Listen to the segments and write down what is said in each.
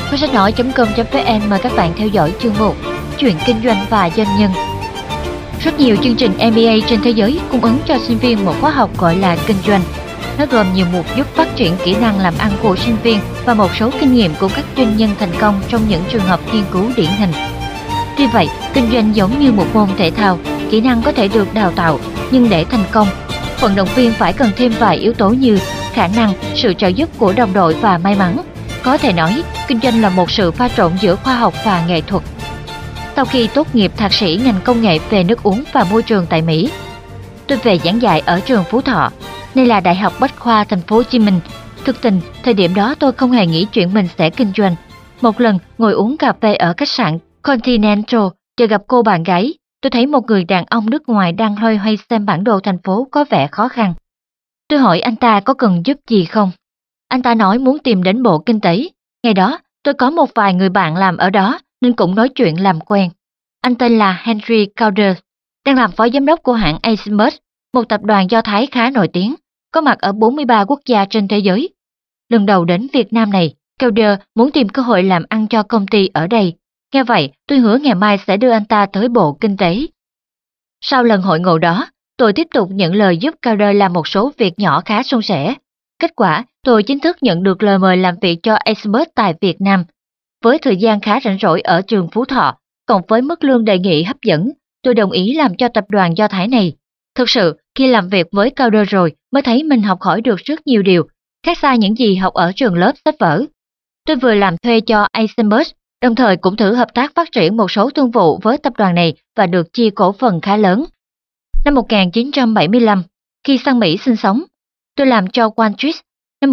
Với sách nói.com.vn mời các bạn theo dõi chương 1 Chuyện kinh doanh và doanh nhân. Rất nhiều chương trình MBA trên thế giới cung ứng cho sinh viên một khóa học gọi là kinh doanh. Nó gồm nhiều mục giúp phát triển kỹ năng làm ăn của sinh viên và một số kinh nghiệm của các doanh nhân thành công trong những trường hợp nghiên cứu điển hình. Tuy vậy, kinh doanh giống như một môn thể thao, kỹ năng có thể được đào tạo, nhưng để thành công, vận động viên phải cần thêm vài yếu tố như khả năng, sự trợ giúp của đồng đội và may mắn. Có thể nói, kinh doanh là một sự pha trộn giữa khoa học và nghệ thuật. Sau khi tốt nghiệp thạc sĩ ngành công nghệ về nước uống và môi trường tại Mỹ, tôi về giảng dạy ở trường Phú Thọ, nay là Đại học Bách khoa Thành phố Hồ Chí Minh. Thực tình, thời điểm đó tôi không hề nghĩ chuyện mình sẽ kinh doanh. Một lần ngồi uống cà phê ở khách sạn Continental, chờ gặp cô bạn gái, tôi thấy một người đàn ông nước ngoài đang loay hoay xem bản đồ thành phố có vẻ khó khăn. Tôi hỏi anh ta có cần giúp gì không? Anh ta nói muốn tìm đến Bộ Kinh tế. Ngày đó, tôi có một vài người bạn làm ở đó nên cũng nói chuyện làm quen. Anh tên là Henry Calder, đang làm phó giám đốc của hãng Azimuth, một tập đoàn Do Thái khá nổi tiếng, có mặt ở 43 quốc gia trên thế giới. Lần đầu đến Việt Nam này, Calder muốn tìm cơ hội làm ăn cho công ty ở đây. Nghe vậy, tôi hứa ngày mai sẽ đưa anh ta tới Bộ Kinh tế. Sau lần hội ngộ đó, tôi tiếp tục nhận lời giúp Calder làm một số việc nhỏ khá suôn sẻ. Kết quả, tôi chính thức nhận được lời mời làm việc cho Azimuth tại Việt Nam. Với thời gian khá rảnh rỗi ở trường Phú Thọ, cộng với mức lương đề nghị hấp dẫn, tôi đồng ý làm cho tập đoàn Do Thái này. Thực sự, khi làm việc với Calder rồi mới thấy mình học hỏi được rất nhiều điều, khác xa những gì học ở trường lớp sách vở. Tôi vừa làm thuê cho Azimuth, đồng thời cũng thử hợp tác phát triển một số thương vụ với tập đoàn này và được chia cổ phần khá lớn. Năm 1975, khi sang Mỹ sinh sống, tôi làm cho Qualtrics. Năm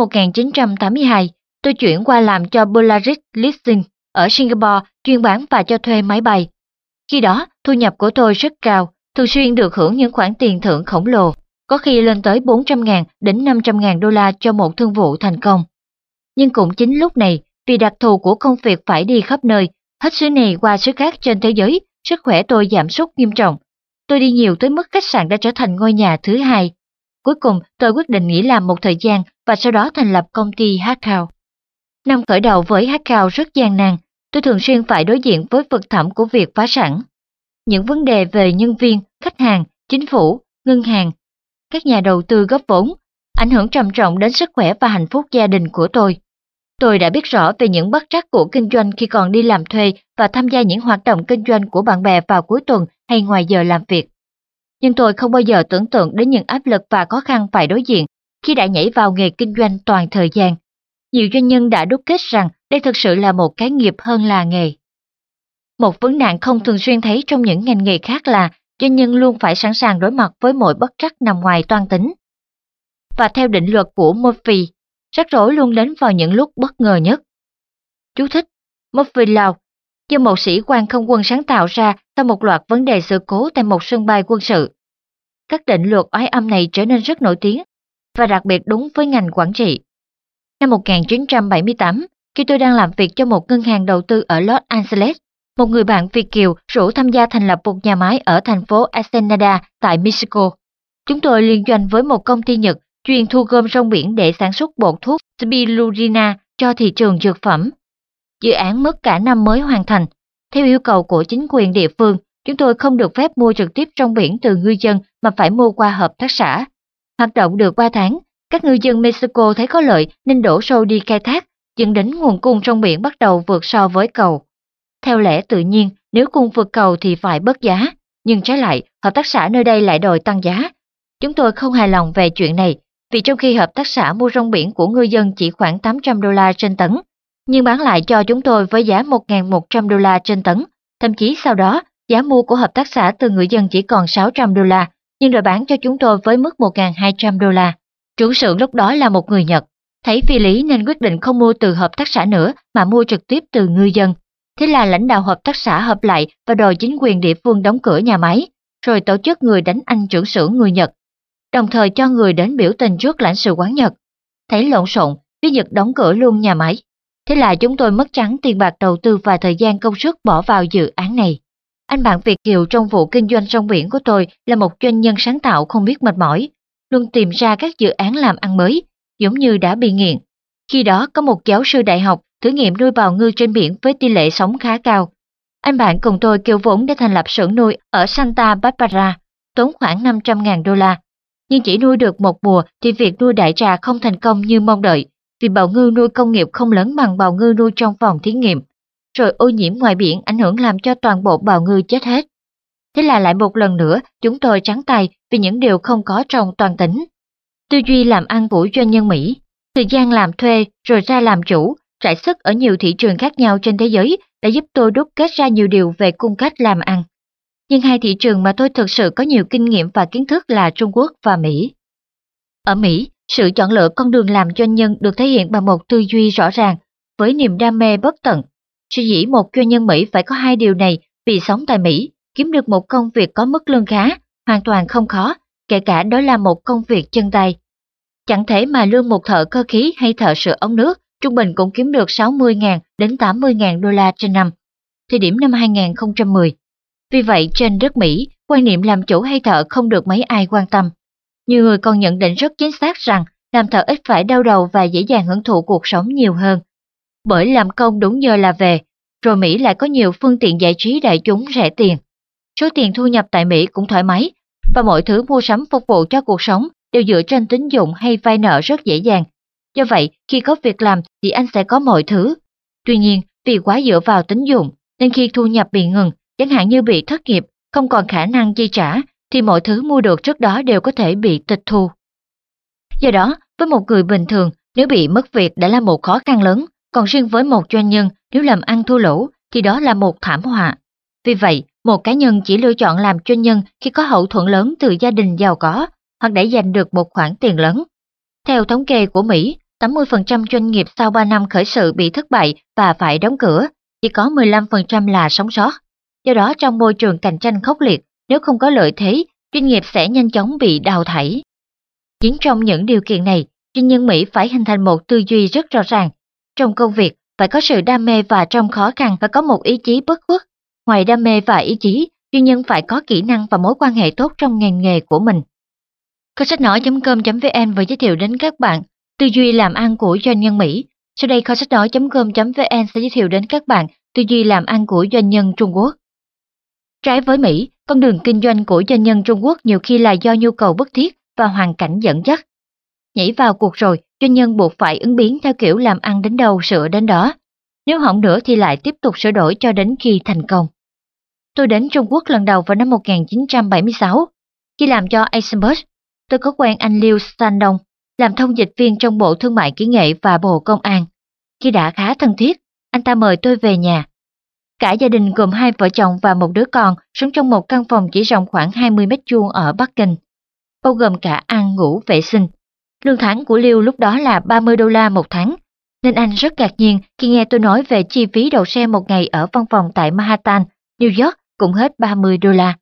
1982, tôi chuyển qua làm cho Polaris Leasing ở Singapore, chuyên bán và cho thuê máy bay. Khi đó, thu nhập của tôi rất cao, thường xuyên được hưởng những khoản tiền thưởng khổng lồ, có khi lên tới 400.000 đến 500.000 đô la cho một thương vụ thành công. Nhưng cũng chính lúc này, vì đặc thù của công việc phải đi khắp nơi, hết xứ này qua xứ khác trên thế giới, sức khỏe tôi giảm sút nghiêm trọng. Tôi đi nhiều tới mức khách sạn đã trở thành ngôi nhà thứ hai. Cuối cùng, tôi quyết định nghỉ làm một thời gian và sau đó thành lập công ty Hackout. Năm khởi đầu với Hackout rất gian nan, tôi thường xuyên phải đối diện với vực thẳm của việc phá sản. Những vấn đề về nhân viên, khách hàng, chính phủ, ngân hàng, các nhà đầu tư góp vốn, ảnh hưởng trầm trọng đến sức khỏe và hạnh phúc gia đình của tôi. Tôi đã biết rõ về những bất trắc của kinh doanh khi còn đi làm thuê và tham gia những hoạt động kinh doanh của bạn bè vào cuối tuần hay ngoài giờ làm việc. Nhưng tôi không bao giờ tưởng tượng đến những áp lực và khó khăn phải đối diện khi đã nhảy vào nghề kinh doanh toàn thời gian. Nhiều doanh nhân đã đúc kết rằng đây thực sự là một cái nghiệp hơn là nghề. Một vấn nạn không thường xuyên thấy trong những ngành nghề khác là doanh nhân luôn phải sẵn sàng đối mặt với mọi bất trắc nằm ngoài toan tính. Và theo định luật của Murphy, rắc rối luôn đến vào những lúc bất ngờ nhất. Chú thích: Murphy Law, do một sĩ quan không quân sáng tạo ra sau một loạt vấn đề sự cố tại một sân bay quân sự. Các định luật oái âm này trở nên rất nổi tiếng và đặc biệt đúng với ngành quản trị. Năm 1978, khi tôi đang làm việc cho một ngân hàng đầu tư ở Los Angeles, một người bạn Việt kiều rủ tham gia thành lập một nhà máy ở thành phố Ensenada tại Mexico. Chúng tôi liên doanh với một công ty Nhật chuyên thu gom rong biển để sản xuất bột thuốc spirulina cho thị trường dược phẩm. Dự án mất cả năm mới hoàn thành. Theo yêu cầu của chính quyền địa phương, chúng tôi không được phép mua trực tiếp rong biển từ ngư dân mà phải mua qua hợp tác xã. Hoạt động được 3 tháng, các ngư dân Mexico thấy có lợi nên đổ xô đi khai thác, dẫn đến nguồn cung rong biển bắt đầu vượt so với cầu. Theo lẽ tự nhiên, nếu cung vượt cầu thì phải bớt giá, nhưng trái lại, hợp tác xã nơi đây lại đòi tăng giá. Chúng tôi không hài lòng về chuyện này, vì trong khi hợp tác xã mua rong biển của ngư dân chỉ khoảng 800 đô la trên tấn, nhưng bán lại cho chúng tôi với giá 1.100 đô la trên tấn, thậm chí sau đó, giá mua của hợp tác xã từ người dân chỉ còn 600 đô la, nhưng rồi bán cho chúng tôi với mức 1.200 đô la. Chủ xưởng lúc đó là một người Nhật, thấy phi lý nên quyết định không mua từ hợp tác xã nữa mà mua trực tiếp từ ngư dân. Thế là lãnh đạo hợp tác xã họp lại và đòi chính quyền địa phương đóng cửa nhà máy, rồi tổ chức người đánh anh trưởng xưởng người Nhật, đồng thời cho người đến biểu tình trước lãnh sự quán Nhật. Thấy lộn xộn, phía Nhật đóng cửa luôn nhà máy. Thế là chúng tôi mất trắng tiền bạc đầu tư và thời gian công sức bỏ vào dự án này. Anh bạn Việt kiều trong vụ kinh doanh rong biển của tôi là một doanh nhân sáng tạo không biết mệt mỏi, luôn tìm ra các dự án làm ăn mới, giống như đã bị nghiện. Khi đó có một giáo sư đại học thử nghiệm nuôi bào ngư trên biển với tỷ lệ sống khá cao. Anh bạn cùng tôi kêu vốn để thành lập xưởng nuôi ở Santa Barbara, tốn khoảng $500.000. Nhưng chỉ nuôi được một mùa thì việc nuôi đại trà không thành công như mong đợi, vì bào ngư nuôi công nghiệp không lớn bằng bào ngư nuôi trong phòng thí nghiệm. Rồi ô nhiễm ngoài biển ảnh hưởng làm cho toàn bộ bào ngư chết hết. Thế là lại một lần nữa chúng tôi trắng tay vì những điều không có trong toàn tỉnh. Tư duy làm ăn của doanh nhân Mỹ, thời gian làm thuê rồi ra làm chủ, rải sức ở nhiều thị trường khác nhau trên thế giới đã giúp tôi đúc kết ra nhiều điều về cung cách làm ăn. Nhưng hai thị trường mà tôi thực sự có nhiều kinh nghiệm và kiến thức là Trung Quốc và Mỹ. Ở Mỹ, sự chọn lựa con đường làm doanh nhân được thể hiện bằng một tư duy rõ ràng, với niềm đam mê bất tận. Sở dĩ một doanh nhân Mỹ phải có hai điều này vì sống tại Mỹ, kiếm được một công việc có mức lương khá, hoàn toàn không khó, kể cả đó là một công việc chân tay. Chẳng thể mà lương một thợ cơ khí hay thợ sửa ống nước trung bình cũng kiếm được 60.000 đến 80.000 đô la trên năm, thời điểm năm 2010. Vì vậy, trên đất Mỹ, quan niệm làm chủ hay thợ không được mấy ai quan tâm. Nhiều người còn nhận định rất chính xác rằng làm thợ ít phải đau đầu và dễ dàng hưởng thụ cuộc sống nhiều hơn. Bởi làm công đúng giờ là về, rồi Mỹ lại có nhiều phương tiện giải trí đại chúng rẻ tiền. Số tiền thu nhập tại Mỹ cũng thoải mái, và mọi thứ mua sắm phục vụ cho cuộc sống đều dựa trên tín dụng hay vay nợ rất dễ dàng. Do vậy, khi có việc làm thì anh sẽ có mọi thứ. Tuy nhiên, vì quá dựa vào tín dụng, nên khi thu nhập bị ngừng, chẳng hạn như bị thất nghiệp, không còn khả năng chi trả, thì mọi thứ mua được trước đó đều có thể bị tịch thu. Do đó, với một người bình thường, nếu bị mất việc đã là một khó khăn lớn, còn riêng với một doanh nhân, nếu làm ăn thua lỗ, thì đó là một thảm họa. Vì vậy, một cá nhân chỉ lựa chọn làm doanh nhân khi có hậu thuẫn lớn từ gia đình giàu có, hoặc để giành được một khoản tiền lớn. Theo thống kê của Mỹ, 80% doanh nghiệp sau 3 năm khởi sự bị thất bại và phải đóng cửa, chỉ có 15% là sống sót. Do đó, trong môi trường cạnh tranh khốc liệt, nếu không có lợi thế, doanh nghiệp sẽ nhanh chóng bị đào thải. Chính trong những điều kiện này, doanh nhân Mỹ phải hình thành một tư duy rất rõ ràng. Trong công việc, phải có sự đam mê và trong khó khăn phải có một ý chí bất khuất. Ngoài đam mê và ý chí, doanh nhân phải có kỹ năng và mối quan hệ tốt trong ngành nghề của mình. Kho sách nói.com.vn vừa giới thiệu đến các bạn tư duy làm ăn của doanh nhân Mỹ. Sau đây kho sách nói.com.vn sẽ giới thiệu đến các bạn tư duy làm ăn của doanh nhân Trung Quốc. Trái với Mỹ, con đường kinh doanh của doanh nhân Trung Quốc nhiều khi là do nhu cầu bức thiết và hoàn cảnh dẫn dắt. Nhảy vào cuộc rồi, doanh nhân buộc phải ứng biến theo kiểu làm ăn đến đâu sửa đến đó. Nếu hỏng nữa thì lại tiếp tục sửa đổi cho đến khi thành công. Tôi đến Trung Quốc lần đầu vào năm 1976. Khi làm cho Eisenberg, tôi có quen anh Liu Shandong, làm thông dịch viên trong Bộ Thương mại Kỹ nghệ và Bộ Công an. Khi đã khá thân thiết, anh ta mời tôi về nhà. Cả gia đình gồm 2 vợ chồng và một đứa con sống trong một căn phòng chỉ rộng khoảng 20 mét vuông ở Bắc Kinh, bao gồm cả ăn ngủ vệ sinh. Lương tháng của Liu lúc đó là 30 đô la một tháng, nên anh rất ngạc nhiên khi nghe tôi nói về chi phí đậu xe một ngày ở văn phòng tại Manhattan, New York cũng hết 30 đô la.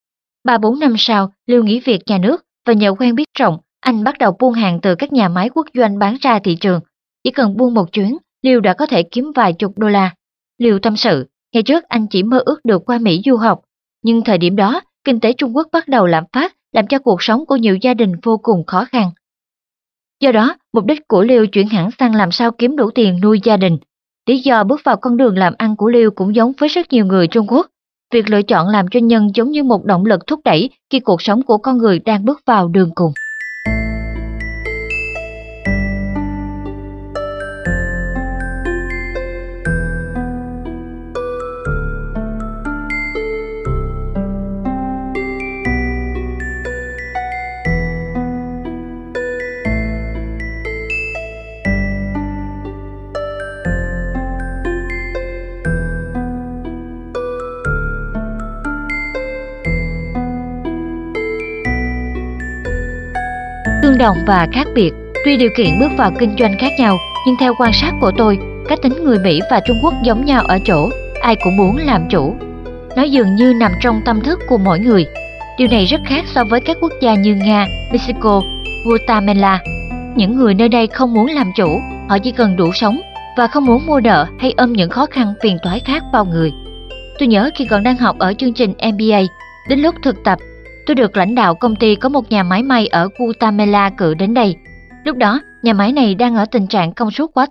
3-4 năm sau, Liu nghỉ việc nhà nước và nhờ quen biết rộng, anh bắt đầu buôn hàng từ các nhà máy quốc doanh bán ra thị trường. Chỉ cần buôn một chuyến, Liu đã có thể kiếm vài chục đô la. Liu tâm sự, ngày trước anh chỉ mơ ước được qua Mỹ du học, nhưng thời điểm đó, kinh tế Trung Quốc bắt đầu lạm phát, làm cho cuộc sống của nhiều gia đình vô cùng khó khăn. Do đó, mục đích của Liu chuyển hẳn sang làm sao kiếm đủ tiền nuôi gia đình. Lý do bước vào con đường làm ăn của Liu cũng giống với rất nhiều người Trung Quốc. Việc lựa chọn làm doanh nhân giống như một động lực thúc đẩy khi cuộc sống của con người đang bước vào đường cùng. Tương đồng và khác biệt, tuy điều kiện bước vào kinh doanh khác nhau, nhưng theo quan sát của tôi, cá tính người Mỹ và Trung Quốc giống nhau ở chỗ, ai cũng muốn làm chủ. Nó dường như nằm trong tâm thức của mỗi người. Điều này rất khác so với các quốc gia như Nga, Mexico, Guatemala. Những người nơi đây không muốn làm chủ, họ chỉ cần đủ sống và không muốn mua nợ hay ôm những khó khăn phiền toái khác vào người. Tôi nhớ khi còn đang học ở chương trình MBA, đến lúc thực tập, tôi được lãnh đạo công ty có một nhà máy may ở Guatemala cử đến đây. Lúc đó, nhà máy này đang ở tình trạng công suất quá thấp,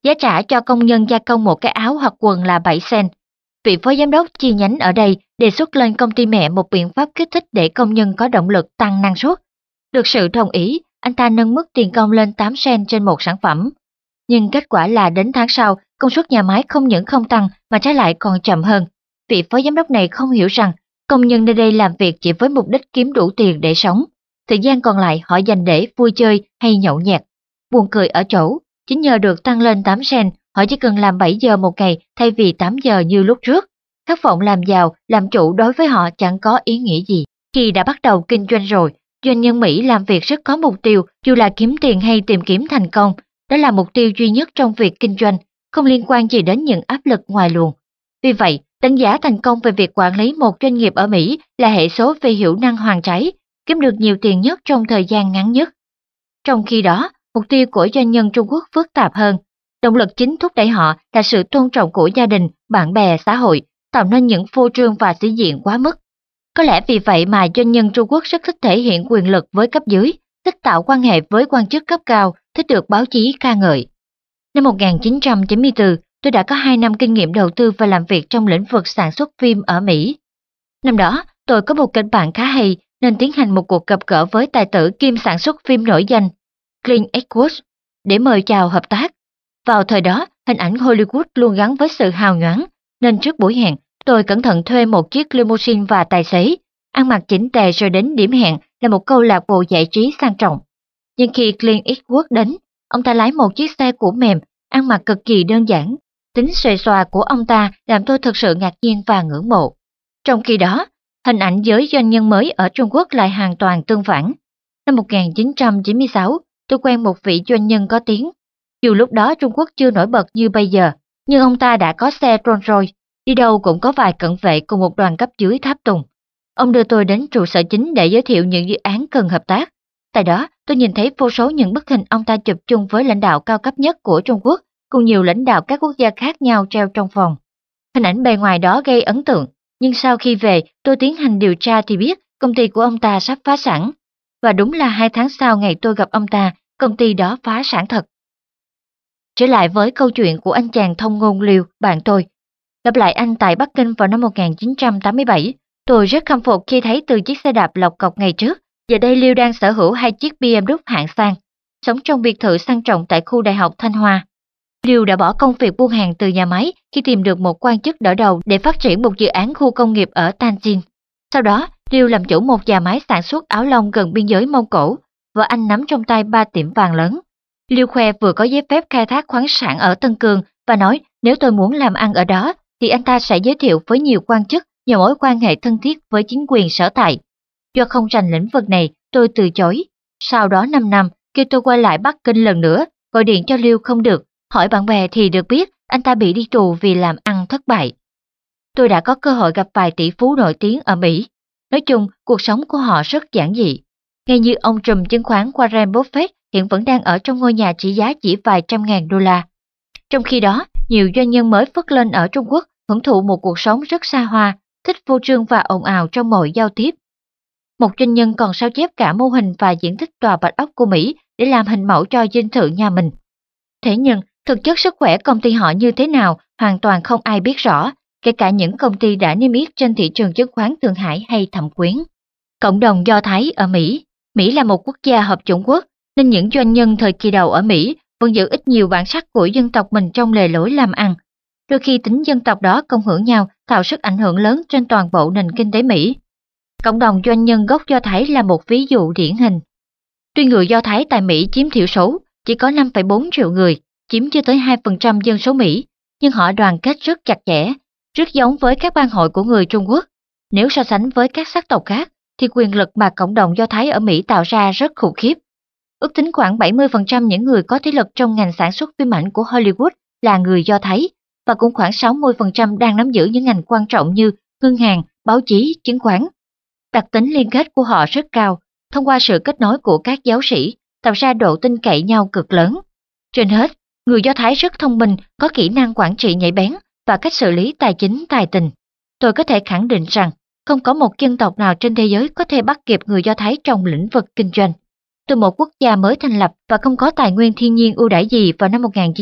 giá trả cho công nhân gia công một cái áo hoặc quần là 7 cent. Vị phó giám đốc chi nhánh ở đây đề xuất lên công ty mẹ một biện pháp kích thích để công nhân có động lực tăng năng suất. Được sự đồng ý, anh ta nâng mức tiền công lên 8 cent trên một sản phẩm. Nhưng kết quả là đến tháng sau, công suất nhà máy không những không tăng mà trái lại còn chậm hơn. Vị phó giám đốc này không hiểu rằng công nhân nơi đây làm việc chỉ với mục đích kiếm đủ tiền để sống. Thời gian còn lại họ dành để vui chơi hay nhậu nhẹt. Buồn cười ở chỗ, chính nhờ được tăng lên 8 cent, họ chỉ cần làm 7 giờ một ngày thay vì 8 giờ như lúc trước. Khát vọng làm giàu, làm chủ đối với họ chẳng có ý nghĩa gì. Khi đã bắt đầu kinh doanh rồi, doanh nhân Mỹ làm việc rất có mục tiêu, dù là kiếm tiền hay tìm kiếm thành công. Đó là mục tiêu duy nhất trong việc kinh doanh, không liên quan gì đến những áp lực ngoài luồng. Vì vậy, đánh giá thành công về việc quản lý một doanh nghiệp ở Mỹ là hệ số về hiệu năng hoàn trái, kiếm được nhiều tiền nhất trong thời gian ngắn nhất. Trong khi đó, mục tiêu của doanh nhân Trung Quốc phức tạp hơn. Động lực chính thúc đẩy họ là sự tôn trọng của gia đình, bạn bè, xã hội, tạo nên những phô trương và sĩ diện quá mức. Có lẽ vì vậy mà doanh nhân Trung Quốc rất thích thể hiện quyền lực với cấp dưới, thích tạo quan hệ với quan chức cấp cao, thích được báo chí ca ngợi. Năm 1994, tôi đã có 2 năm kinh nghiệm đầu tư và làm việc trong lĩnh vực sản xuất phim ở Mỹ. Năm đó, tôi có một kịch bản khá hay nên tiến hành một cuộc gặp gỡ với tài tử kiêm sản xuất phim nổi danh Clint Eastwood để mời chào hợp tác. Vào thời đó, hình ảnh Hollywood luôn gắn với sự hào nhoáng, nên trước buổi hẹn, tôi cẩn thận thuê một chiếc limousine và tài xế, ăn mặc chỉnh tề rồi đến điểm hẹn là một câu lạc bộ giải trí sang trọng. Nhưng khi Clint Eastwood đến, ông ta lái một chiếc xe cũ mềm, ăn mặc cực kỳ đơn giản. Tính xuề xòa của ông ta làm tôi thực sự ngạc nhiên và ngưỡng mộ. Trong khi đó, hình ảnh giới doanh nhân mới ở Trung Quốc lại hoàn toàn tương phản. Năm 1996, tôi quen một vị doanh nhân có tiếng. Dù lúc đó Trung Quốc chưa nổi bật như bây giờ, nhưng ông ta đã có xe Rolls-Royce, đi đâu cũng có vài cận vệ cùng một đoàn cấp dưới tháp tùng. Ông đưa tôi đến trụ sở chính để giới thiệu những dự án cần hợp tác. Tại đó, tôi nhìn thấy vô số những bức hình ông ta chụp chung với lãnh đạo cao cấp nhất của Trung Quốc, cùng nhiều lãnh đạo các quốc gia khác nhau treo trong phòng. Hình ảnh bề ngoài đó gây ấn tượng, nhưng sau khi về, tôi tiến hành điều tra thì biết công ty của ông ta sắp phá sản. Và đúng là 2 tháng sau ngày tôi gặp ông ta, công ty đó phá sản thật. Trở lại với câu chuyện của anh chàng thông ngôn Liêu, bạn tôi. Gặp lại anh tại Bắc Kinh vào năm 1987, tôi rất khâm phục khi thấy từ chiếc xe đạp lọc cọc ngày trước, giờ đây Liêu đang sở hữu 2 chiếc BMW hạng sang, sống trong biệt thự sang trọng tại khu đại học Thanh Hoa. Liêu đã bỏ công việc buôn hàng từ nhà máy khi tìm được một quan chức đỡ đầu để phát triển một dự án khu công nghiệp ở Tianjin. Sau đó, Liêu làm chủ một nhà máy sản xuất áo lông gần biên giới Mông Cổ, và anh nắm trong tay 3 tiệm vàng lớn. Liêu khoe vừa có giấy phép khai thác khoáng sản ở Tân Cương và nói nếu tôi muốn làm ăn ở đó thì anh ta sẽ giới thiệu với nhiều quan chức nhờ mối quan hệ thân thiết với chính quyền sở tại. Do không rành lĩnh vực này, tôi từ chối. Sau đó 5 năm, kêu tôi quay lại Bắc Kinh lần nữa, gọi điện cho Liêu không được, hỏi bạn bè thì được biết anh ta bị đi tù vì làm ăn thất bại. Tôi đã có cơ hội gặp vài tỷ phú nổi tiếng ở Mỹ. Nói chung, cuộc sống của họ rất giản dị. Ngay như ông trùm chứng khoán Warren Buffett hiện vẫn đang ở trong ngôi nhà trị giá chỉ vài trăm ngàn đô la. Trong khi đó, nhiều doanh nhân mới phất lên ở Trung Quốc hưởng thụ một cuộc sống rất xa hoa, thích phô trương và ồn ào trong mọi giao tiếp. Một doanh nhân còn sao chép cả mô hình và diện tích tòa Bạch Ốc của Mỹ để làm hình mẫu cho dinh thự nhà mình. Thế nhưng, thực chất sức khỏe công ty họ như thế nào hoàn toàn không ai biết rõ, kể cả những công ty đã niêm yết trên thị trường chứng khoán Thượng Hải hay Thẩm Quyến. Cộng đồng Do Thái ở Mỹ. Mỹ là một quốc gia hợp chủng quốc, nên những doanh nhân thời kỳ đầu ở Mỹ vẫn giữ ít nhiều bản sắc của dân tộc mình trong lề lối làm ăn. Đôi khi tính dân tộc đó cộng hưởng nhau tạo sức ảnh hưởng lớn trên toàn bộ nền kinh tế Mỹ. Cộng đồng doanh nhân gốc Do Thái là một ví dụ điển hình. Tuy người Do Thái tại Mỹ chiếm thiểu số, chỉ có 5,4 triệu người, chiếm chưa tới 2% dân số Mỹ, nhưng họ đoàn kết rất chặt chẽ, rất giống với các bang hội của người Trung Quốc. Nếu so sánh với các sắc tộc khác, thì quyền lực mà cộng đồng Do Thái ở Mỹ tạo ra rất khủng khiếp. Ước tính khoảng 70% những người có thế lực trong ngành sản xuất phim ảnh của Hollywood là người Do Thái, và cũng khoảng 60% đang nắm giữ những ngành quan trọng như ngân hàng, báo chí, chứng khoán. Đặc tính liên kết của họ rất cao, thông qua sự kết nối của các giáo sĩ, tạo ra độ tin cậy nhau cực lớn. Trên hết, người Do Thái rất thông minh, có kỹ năng quản trị nhạy bén và cách xử lý tài chính tài tình. Tôi có thể khẳng định rằng, không có một dân tộc nào trên thế giới có thể bắt kịp người Do Thái trong lĩnh vực kinh doanh. từ một quốc gia mới thành lập và không có tài nguyên thiên nhiên ưu đãi gì vào năm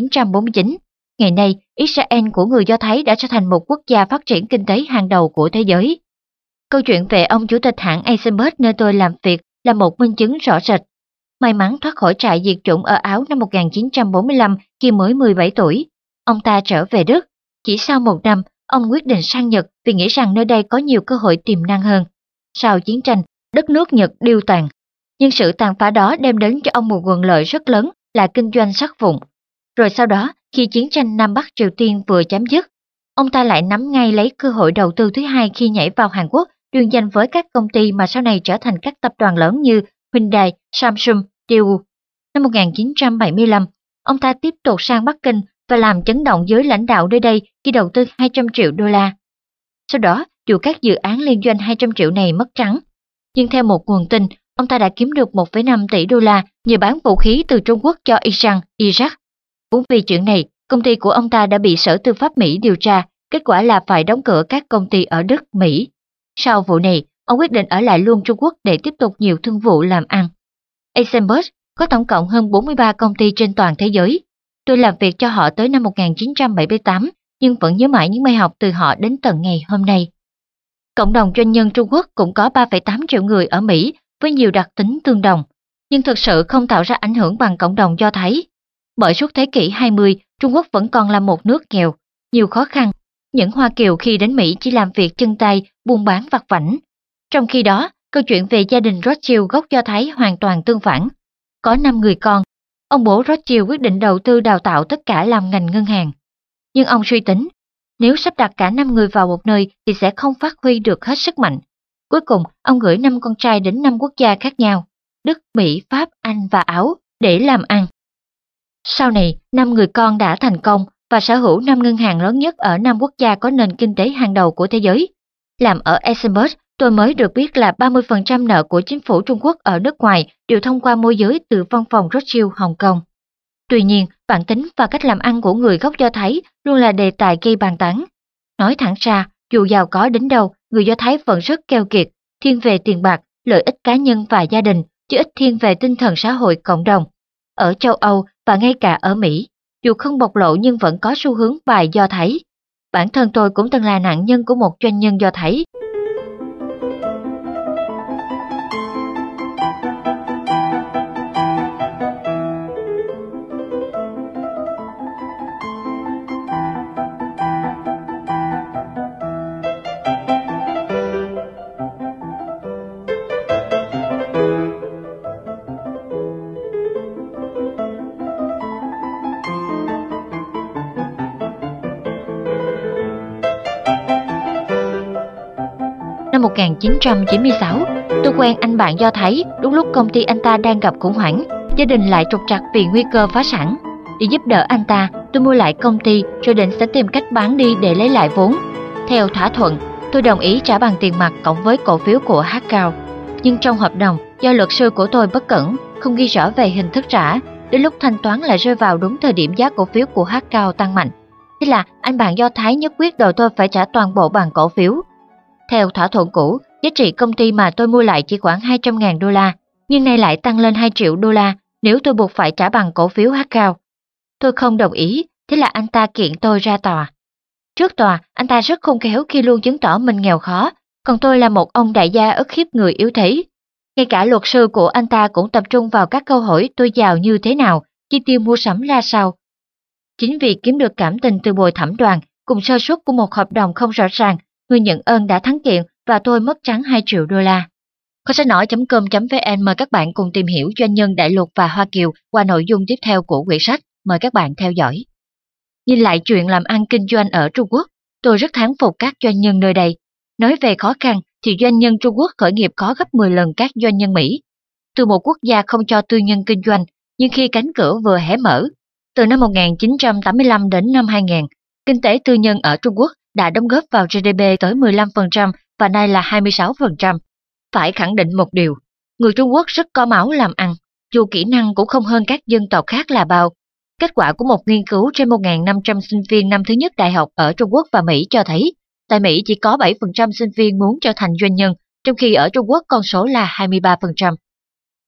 1949. Ngày nay, Israel của người Do Thái đã trở thành một quốc gia phát triển kinh tế hàng đầu của thế giới. Câu chuyện về ông chủ tịch hãng Eisenberg nơi tôi làm việc là một minh chứng rõ rệt. May mắn thoát khỏi trại diệt chủng ở Áo năm 1945 khi mới 17 tuổi. Ông ta trở về Đức. Chỉ sau một năm, ông quyết định sang Nhật vì nghĩ rằng nơi đây có nhiều cơ hội tiềm năng hơn. Sau chiến tranh, đất nước Nhật điêu tàn. Nhưng sự tàn phá đó đem đến cho ông một nguồn lợi rất lớn là kinh doanh sắt vụn. Rồi sau đó, khi chiến tranh Nam Bắc Triều Tiên vừa chấm dứt, ông ta lại nắm ngay lấy cơ hội đầu tư thứ hai khi nhảy vào Hàn Quốc, đương danh với các công ty mà sau này trở thành các tập đoàn lớn như Hyundai, Samsung, Daewoo. Năm 1975, ông ta tiếp tục sang Bắc Kinh và làm chấn động giới lãnh đạo nơi đây khi đầu tư 200 triệu đô la. Sau đó, dù các dự án liên doanh 200 triệu này mất trắng, nhưng theo một nguồn tin, ông ta đã kiếm được 1,5 tỷ đô la nhờ bán vũ khí từ Trung Quốc cho Iran, Iraq. Cũng vì chuyện này, công ty của ông ta đã bị Sở Tư pháp Mỹ điều tra, kết quả là phải đóng cửa các công ty ở Đức, Mỹ. Sau vụ này, ông quyết định ở lại luôn Trung Quốc để tiếp tục nhiều thương vụ làm ăn. Eisenberg có tổng cộng hơn 43 công ty trên toàn thế giới. Tôi làm việc cho họ tới năm 1978, nhưng vẫn nhớ mãi những bài học từ họ đến tận ngày hôm nay. Cộng đồng doanh nhân Trung Quốc cũng có 3,8 triệu người ở Mỹ với nhiều đặc tính tương đồng, nhưng thực sự không tạo ra ảnh hưởng bằng cộng đồng Do Thái. Bởi suốt thế kỷ 20, Trung Quốc vẫn còn là một nước nghèo, nhiều khó khăn. Những Hoa Kiều khi đến Mỹ chỉ làm việc chân tay, buôn bán vặt vãnh. Trong khi đó, câu chuyện về gia đình Rothschild gốc Do Thái hoàn toàn tương phản. Có 5 người con, ông bố Rothschild quyết định đầu tư đào tạo tất cả làm ngành ngân hàng. Nhưng ông suy tính, nếu sắp đặt cả 5 người vào một nơi thì sẽ không phát huy được hết sức mạnh. Cuối cùng, ông gửi 5 con trai đến 5 quốc gia khác nhau, Đức, Mỹ, Pháp, Anh và Áo, để làm ăn. Sau này, 5 người con đã thành công và sở hữu 5 ngân hàng lớn nhất ở 5 quốc gia có nền kinh tế hàng đầu của thế giới. Làm ở Eisenberg, tôi mới được biết là 30% nợ của chính phủ Trung Quốc ở nước ngoài đều thông qua môi giới từ văn phòng Rothschild Hồng Kông. Tuy nhiên, bản tính và cách làm ăn của người gốc Do Thái luôn là đề tài gây bàn tán. Nói thẳng ra, dù giàu có đến đâu, người Do Thái vẫn rất keo kiệt, thiên về tiền bạc, lợi ích cá nhân và gia đình, chứ ít thiên về tinh thần xã hội cộng đồng. Ở châu Âu và ngay cả ở Mỹ, dù không bộc lộ nhưng vẫn có xu hướng bài Do Thái. Bản thân tôi cũng từng là nạn nhân của một doanh nhân Do Thái. Năm 1996, tôi quen anh bạn Do Thái đúng lúc công ty anh ta đang gặp khủng hoảng, gia đình lại trục trặc vì nguy cơ phá sản. Để giúp đỡ anh ta, tôi mua lại công ty rồi định sẽ tìm cách bán đi để lấy lại vốn. Theo thỏa thuận, tôi đồng ý trả bằng tiền mặt cộng với cổ phiếu của Hackout. Nhưng trong hợp đồng, do luật sư của tôi bất cẩn, không ghi rõ về hình thức trả, đến lúc thanh toán lại rơi vào đúng thời điểm giá cổ phiếu của Hackout tăng mạnh. Thế là anh bạn Do Thái nhất quyết đòi tôi phải trả toàn bộ bằng cổ phiếu. Theo thỏa thuận cũ, giá trị công ty mà tôi mua lại chỉ khoảng 200.000 đô la, nhưng nay lại tăng lên 2 triệu đô la nếu tôi buộc phải trả bằng cổ phiếu Hackout. Tôi không đồng ý, thế là anh ta kiện tôi ra tòa. Trước tòa, anh ta rất khôn khéo khi luôn chứng tỏ mình nghèo khó, còn tôi là một ông đại gia ức hiếp người yếu thế. Ngay cả luật sư của anh ta cũng tập trung vào các câu hỏi tôi giàu như thế nào, chi tiêu mua sắm ra sao. Chính vì kiếm được cảm tình từ bồi thẩm đoàn cùng sơ suất của một hợp đồng không rõ ràng, người nhận ơn đã thắng kiện và tôi mất trắng 2 triệu đô la. Kho sách nói.com.vn mời các bạn cùng tìm hiểu doanh nhân đại lục và Hoa Kiều qua nội dung tiếp theo của quyển sách. Mời các bạn theo dõi. Nhìn lại chuyện làm ăn kinh doanh ở Trung Quốc, tôi rất thán phục các doanh nhân nơi đây. Nói về khó khăn thì doanh nhân Trung Quốc khởi nghiệp có gấp 10 lần các doanh nhân Mỹ. Từ một quốc gia không cho tư nhân kinh doanh, nhưng khi cánh cửa vừa hé mở, từ năm 1985 đến năm 2000, kinh tế tư nhân ở Trung Quốc đã đóng góp vào GDP tới 15% và nay là 26%. Phải khẳng định một điều, người Trung Quốc rất có máu làm ăn, dù kỹ năng cũng không hơn các dân tộc khác là bao. Kết quả của một nghiên cứu trên 1.500 sinh viên năm thứ nhất đại học ở Trung Quốc và Mỹ cho thấy, tại Mỹ chỉ có 7% sinh viên muốn trở thành doanh nhân, trong khi ở Trung Quốc con số là 23%.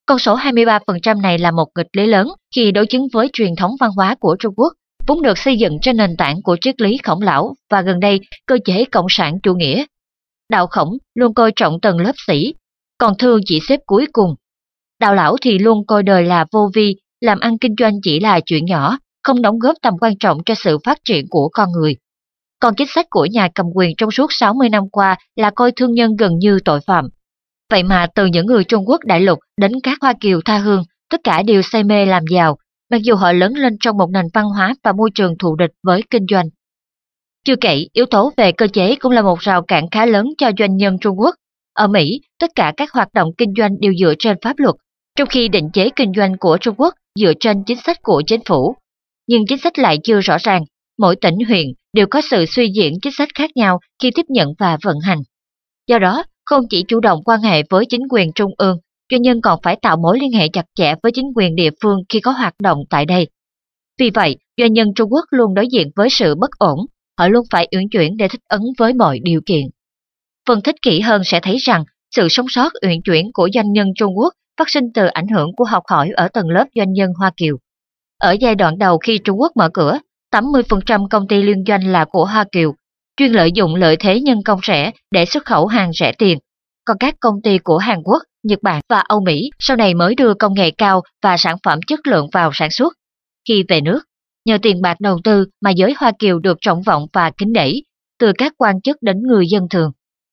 Con số 23% này là một nghịch lý lớn khi đối chứng với truyền thống văn hóa của Trung Quốc, vốn được xây dựng trên nền tảng của triết lý khổng lão và gần đây cơ chế cộng sản chủ nghĩa. Đạo khổng luôn coi trọng tầng lớp sĩ, còn thương chỉ xếp cuối cùng. Đạo lão thì luôn coi đời là vô vi, làm ăn kinh doanh chỉ là chuyện nhỏ, không đóng góp tầm quan trọng cho sự phát triển của con người. Còn chính sách của nhà cầm quyền trong suốt 60 năm qua là coi thương nhân gần như tội phạm. Vậy mà từ những người Trung Quốc đại lục đến các Hoa Kiều tha hương, tất cả đều say mê làm giàu, mặc dù họ lớn lên trong một nền văn hóa và môi trường thù địch với kinh doanh. Chưa kể, yếu tố về cơ chế cũng là một rào cản khá lớn cho doanh nhân Trung Quốc. Ở Mỹ, tất cả các hoạt động kinh doanh đều dựa trên pháp luật, trong khi định chế kinh doanh của Trung Quốc dựa trên chính sách của chính phủ. Nhưng chính sách lại chưa rõ ràng, mỗi tỉnh huyện đều có sự suy diễn chính sách khác nhau khi tiếp nhận và vận hành. Do đó, không chỉ chủ động quan hệ với chính quyền trung ương, doanh nhân còn phải tạo mối liên hệ chặt chẽ với chính quyền địa phương khi có hoạt động tại đây. Vì vậy, doanh nhân Trung Quốc luôn đối diện với sự bất ổn, họ luôn phải uyển chuyển để thích ứng với mọi điều kiện. Phân tích kỹ hơn sẽ thấy rằng, sự sống sót uyển chuyển của doanh nhân Trung Quốc phát sinh từ ảnh hưởng của học hỏi ở tầng lớp doanh nhân Hoa Kiều. Ở giai đoạn đầu khi Trung Quốc mở cửa, 80% công ty liên doanh là của Hoa Kiều, chuyên lợi dụng lợi thế nhân công rẻ để xuất khẩu hàng rẻ tiền. Còn các công ty của Hàn Quốc, Nhật Bản và Âu Mỹ sau này mới đưa công nghệ cao và sản phẩm chất lượng vào sản xuất. Khi về nước, nhờ tiền bạc đầu tư mà giới Hoa Kiều được trọng vọng và kính nể, từ các quan chức đến người dân thường.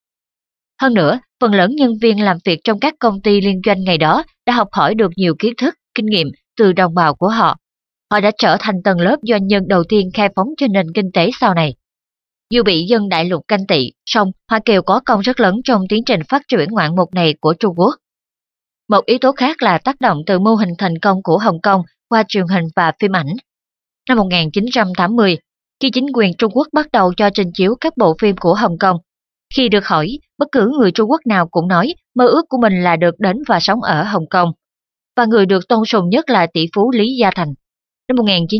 Hơn nữa, phần lớn nhân viên làm việc trong các công ty liên doanh ngày đó đã học hỏi được nhiều kiến thức, kinh nghiệm từ đồng bào của họ. Họ đã trở thành tầng lớp doanh nhân đầu tiên khai phóng cho nền kinh tế sau này. Dù bị dân đại lục canh tị, song Hoa Kiều có công rất lớn trong tiến trình phát triển ngoạn mục này của Trung Quốc. Một yếu tố khác là tác động từ mô hình thành công của Hồng Kông qua truyền hình và phim ảnh. Năm 1980, khi chính quyền Trung Quốc bắt đầu cho trình chiếu các bộ phim của Hồng Kông, khi được hỏi, bất cứ người Trung Quốc nào cũng nói mơ ước của mình là được đến và sống ở Hồng Kông. Và người được tôn sùng nhất là tỷ phú Lý Gia Thành. Năm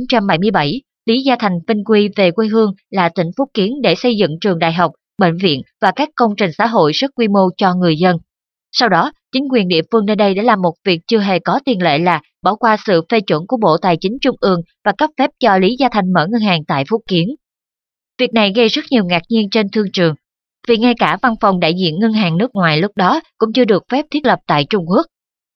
1977, Lý Gia Thành vinh quy về quê hương là tỉnh Phúc Kiến để xây dựng trường đại học, bệnh viện và các công trình xã hội rất quy mô cho người dân. Sau đó, chính quyền địa phương nơi đây đã làm một việc chưa hề có tiền lệ là bỏ qua sự phê chuẩn của Bộ Tài chính Trung ương và cấp phép cho Lý Gia Thành mở ngân hàng tại Phúc Kiến. Việc này gây rất nhiều ngạc nhiên trên thương trường, vì ngay cả văn phòng đại diện ngân hàng nước ngoài lúc đó cũng chưa được phép thiết lập tại Trung Quốc.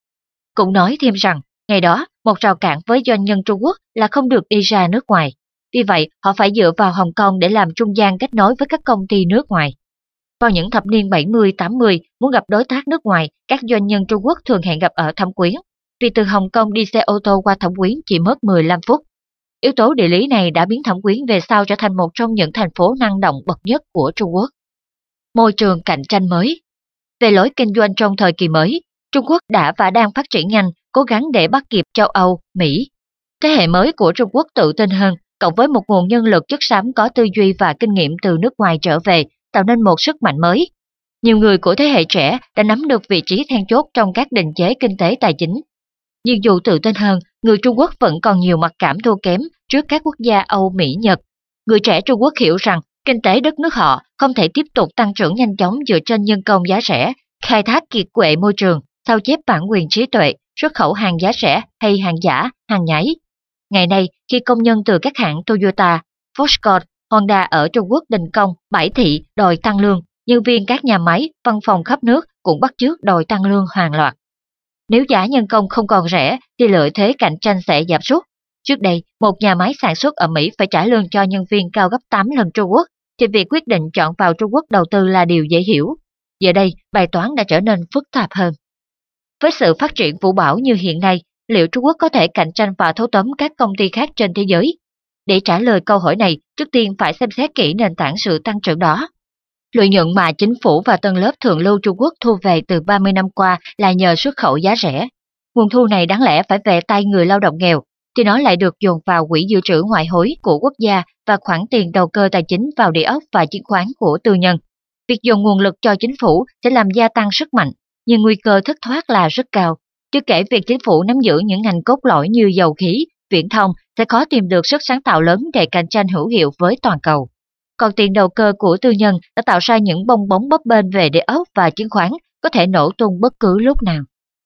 Cũng nói thêm rằng, ngày đó, một rào cản với doanh nhân Trung Quốc là không được đi ra nước ngoài. Vì vậy, họ phải dựa vào Hồng Kông để làm trung gian kết nối với các công ty nước ngoài. Vào những thập niên 70-80, muốn gặp đối tác nước ngoài, các doanh nhân Trung Quốc thường hẹn gặp ở Thẩm Quyến, vì từ Hồng Kông đi xe ô tô qua Thẩm Quyến chỉ mất 15 phút. Yếu tố địa lý này đã biến Thẩm Quyến về sau trở thành một trong những thành phố năng động bậc nhất của Trung Quốc. Môi trường cạnh tranh mới. Về lối kinh doanh trong thời kỳ mới, Trung Quốc đã và đang phát triển nhanh, cố gắng để bắt kịp châu Âu, Mỹ. Thế hệ mới của Trung Quốc tự tin hơn, cộng với một nguồn nhân lực chất xám có tư duy và kinh nghiệm từ nước ngoài trở về, tạo nên một sức mạnh mới. Nhiều người của thế hệ trẻ đã nắm được vị trí then chốt trong các định chế kinh tế tài chính. Nhưng dù tự tin hơn, người Trung Quốc vẫn còn nhiều mặc cảm thua kém trước các quốc gia Âu, Mỹ, Nhật. Người trẻ Trung Quốc hiểu rằng kinh tế đất nước họ không thể tiếp tục tăng trưởng nhanh chóng dựa trên nhân công giá rẻ, khai thác kiệt quệ môi trường, sao chép bản quyền trí tuệ, xuất khẩu hàng giá rẻ hay hàng giả, hàng nhái. Ngày nay, khi công nhân từ các hãng Toyota, Foxconn, Honda ở Trung Quốc đình công, bãi thị đòi tăng lương, nhân viên các nhà máy, văn phòng khắp nước cũng bắt chước đòi tăng lương hàng loạt. Nếu giá nhân công không còn rẻ thì lợi thế cạnh tranh sẽ giảm sút. Trước đây, một nhà máy sản xuất ở Mỹ phải trả lương cho nhân viên cao gấp 8 lần Trung Quốc, thì việc quyết định chọn vào Trung Quốc đầu tư là điều dễ hiểu. Giờ đây, bài toán đã trở nên phức tạp hơn. Với sự phát triển vũ bão như hiện nay, liệu Trung Quốc có thể cạnh tranh và thâu tóm các công ty khác trên thế giới? Để trả lời câu hỏi này, trước tiên phải xem xét kỹ nền tảng sự tăng trưởng đó. Lợi nhuận mà chính phủ và tầng lớp thượng lưu Trung Quốc thu về từ 30 năm qua là nhờ xuất khẩu giá rẻ. Nguồn thu này đáng lẽ phải về tay người lao động nghèo, thì nó lại được dồn vào quỹ dự trữ ngoại hối của quốc gia và khoản tiền đầu cơ tài chính vào địa ốc và chứng khoán của tư nhân. Việc dồn nguồn lực cho chính phủ sẽ làm gia tăng sức mạnh, nhưng nguy cơ thất thoát là rất cao. Chưa kể việc chính phủ nắm giữ những ngành cốt lõi như dầu khí, viễn thông sẽ khó tìm được sức sáng tạo lớn để cạnh tranh hữu hiệu với toàn cầu. Còn tiền đầu cơ của tư nhân đã tạo ra những bong bóng bấp bênh về địa ốc và chứng khoán có thể nổ tung bất cứ lúc nào.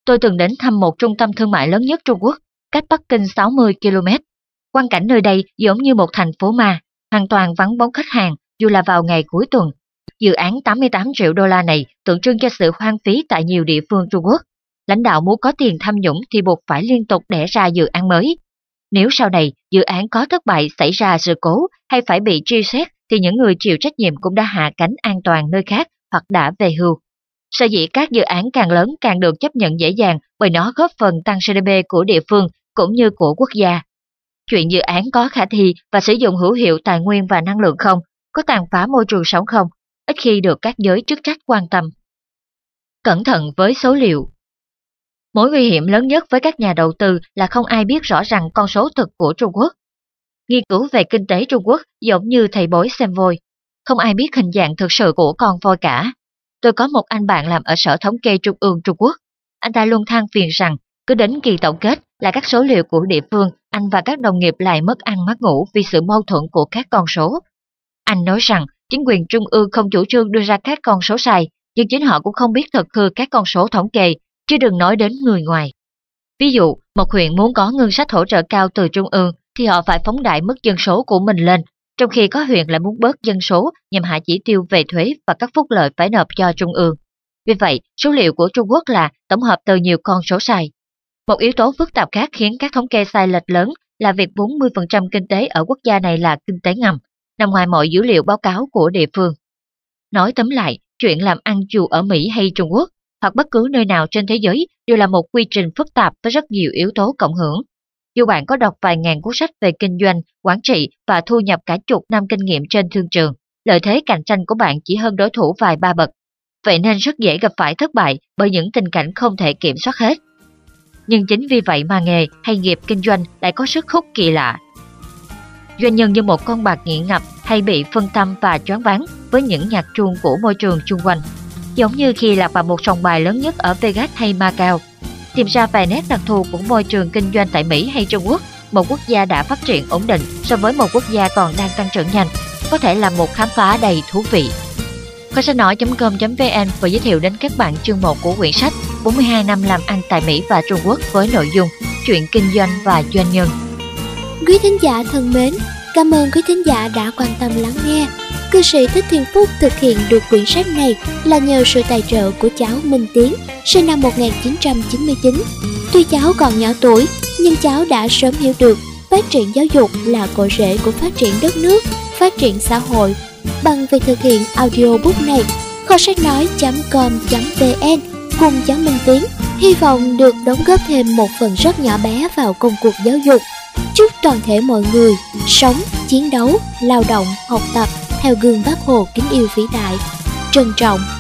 Tôi từng đến thăm một trung tâm thương mại lớn nhất Trung Quốc, cách Bắc Kinh 60 km. Quang cảnh nơi đây giống như một thành phố ma, hoàn toàn vắng bóng khách hàng dù là vào ngày cuối tuần. Dự án 88 triệu đô la này tượng trưng cho sự hoang phí tại nhiều địa phương Trung Quốc. Lãnh đạo muốn có tiền tham nhũng thì buộc phải liên tục đẻ ra dự án mới. Nếu sau này dự án có thất bại, xảy ra sự cố hay phải bị truy xét thì những người chịu trách nhiệm cũng đã hạ cánh an toàn nơi khác hoặc đã về hưu. Sở dĩ các dự án càng lớn càng được chấp nhận dễ dàng bởi nó góp phần tăng GDP của địa phương cũng như của quốc gia. Chuyện dự án có khả thi và sử dụng hữu hiệu tài nguyên và năng lượng không, có tàn phá môi trường sống không, ít khi được các giới chức trách quan tâm. Cẩn thận với số liệu. Mối nguy hiểm lớn nhất với các nhà đầu tư là không ai biết rõ ràng con số thực của Trung Quốc. Nghiên cứu về kinh tế Trung Quốc giống như thầy bói xem voi, không ai biết hình dạng thực sự của con voi cả. Tôi có một anh bạn làm ở Sở Thống kê Trung ương Trung Quốc. Anh ta luôn than phiền rằng cứ đến kỳ tổng kết là các số liệu của địa phương, anh và các đồng nghiệp lại mất ăn mất ngủ vì sự mâu thuẫn của các con số. Anh nói rằng chính quyền Trung ương không chủ trương đưa ra các con số sai, nhưng chính họ cũng không biết thực hư các con số thống kê, chứ đừng nói đến người ngoài. Ví dụ, một huyện muốn có ngân sách hỗ trợ cao từ Trung ương thì họ phải phóng đại mức dân số của mình lên, trong khi có huyện lại muốn bớt dân số nhằm hạ chỉ tiêu về thuế và các phúc lợi phải nộp cho Trung ương. Vì vậy, số liệu của Trung Quốc là tổng hợp từ nhiều con số sai. Một yếu tố phức tạp khác khiến các thống kê sai lệch lớn là việc 40% kinh tế ở quốc gia này là kinh tế ngầm, nằm ngoài mọi dữ liệu báo cáo của địa phương. Nói tóm lại, chuyện làm ăn dù ở Mỹ hay Trung Quốc, hoặc bất cứ nơi nào trên thế giới đều là một quy trình phức tạp với rất nhiều yếu tố cộng hưởng. Dù bạn có đọc vài ngàn cuốn sách về kinh doanh, quản trị và thu nhập cả chục năm kinh nghiệm trên thương trường, lợi thế cạnh tranh của bạn chỉ hơn đối thủ vài ba bậc. Vậy nên rất dễ gặp phải thất bại bởi những tình cảnh không thể kiểm soát hết. Nhưng chính vì vậy mà nghề hay nghiệp kinh doanh lại có sức hút kỳ lạ. Doanh nhân như một con bạc nghiện ngập hay bị phân tâm và choáng váng với những nhạc chuông của môi trường chung quanh. Giống như khi lạc vào một sòng bài lớn nhất ở Vegas hay Macau, tìm ra vài nét đặc thù của môi trường kinh doanh tại Mỹ hay Trung Quốc, một quốc gia đã phát triển ổn định so với một quốc gia còn đang tăng trưởng nhanh, có thể là một khám phá đầy thú vị. Kho sách nói.com.vn vừa giới thiệu đến các bạn chương 1 của quyển sách 42 năm làm ăn tại Mỹ và Trung Quốc với nội dung chuyện kinh doanh và doanh nhân. Quý thính giả thân mến, cảm ơn quý thính giả đã quan tâm lắng nghe. Cư sĩ Thích Thiên Phúc thực hiện được quyển sách này là nhờ sự tài trợ của cháu Minh Tiến, sinh năm 1999. Tuy cháu còn nhỏ tuổi, nhưng cháu đã sớm hiểu được phát triển giáo dục là cội rễ của phát triển đất nước, phát triển xã hội. Bằng việc thực hiện audiobook này, kho sách nói.com.vn cùng cháu Minh Tiến hy vọng được đóng góp thêm một phần rất nhỏ bé vào công cuộc giáo dục. Chúc toàn thể mọi người sống, chiến đấu, lao động, học tập theo gương Bác Hồ kính yêu vĩ đại. Trân trọng.